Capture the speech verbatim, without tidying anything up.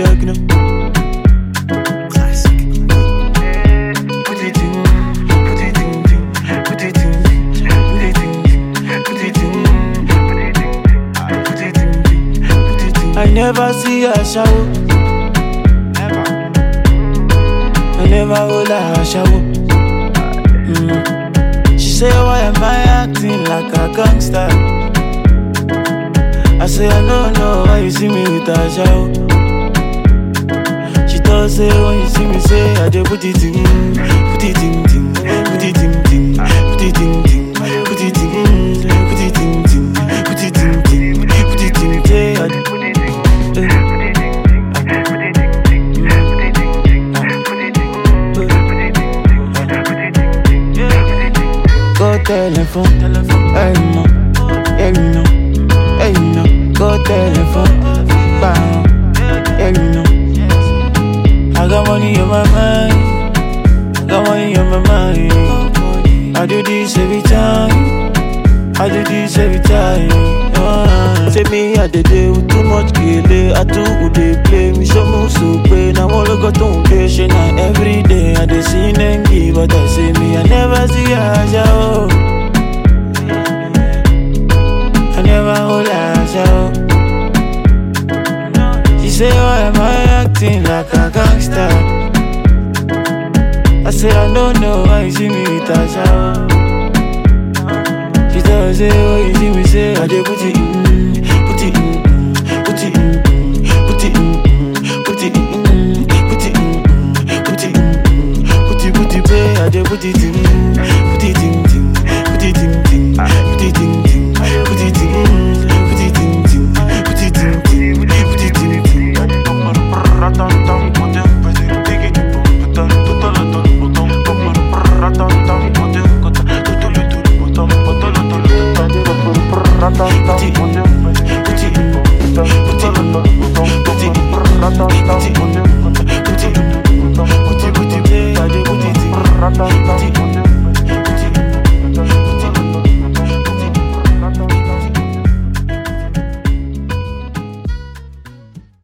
techno. Classic. Put it in, put it in, put it in, put it in, put it in, put it in, put it in. I never see her shower. Never. I never hold her shower. Mm. She say, why am I acting like a gangster? I say, I don't know why you see me with a shower. She thought, say, when you see me, say, I just put it in, put it in, ting, put it in, ting, put it in, ting, put it in, put it in, ting, put it in, ting, put it in, say, I just put it in, put it in, put it in, ting, put it in, ting, put it in, put it in, put it in. Go telephone, telephone, hey no, hey no, hey no. Go telephone, bam, yeah you know. I got money on my mind, I got money on my mind. I do this every time, I do this every time. Uh, say me I did it with too much kele, I too would they play me so move so pain. I wanna go to patient every day. I dey see and give, but I say me I never see her show. I never hold her show. She say, why am I acting like a gangster? I say, I don't know why you see me with a shower. She tell me, say, oh, you see me, say, I just put it in, put it in, put it in, put it in, put it in, put it in, put it in, put it, put it, put it, I just put it in.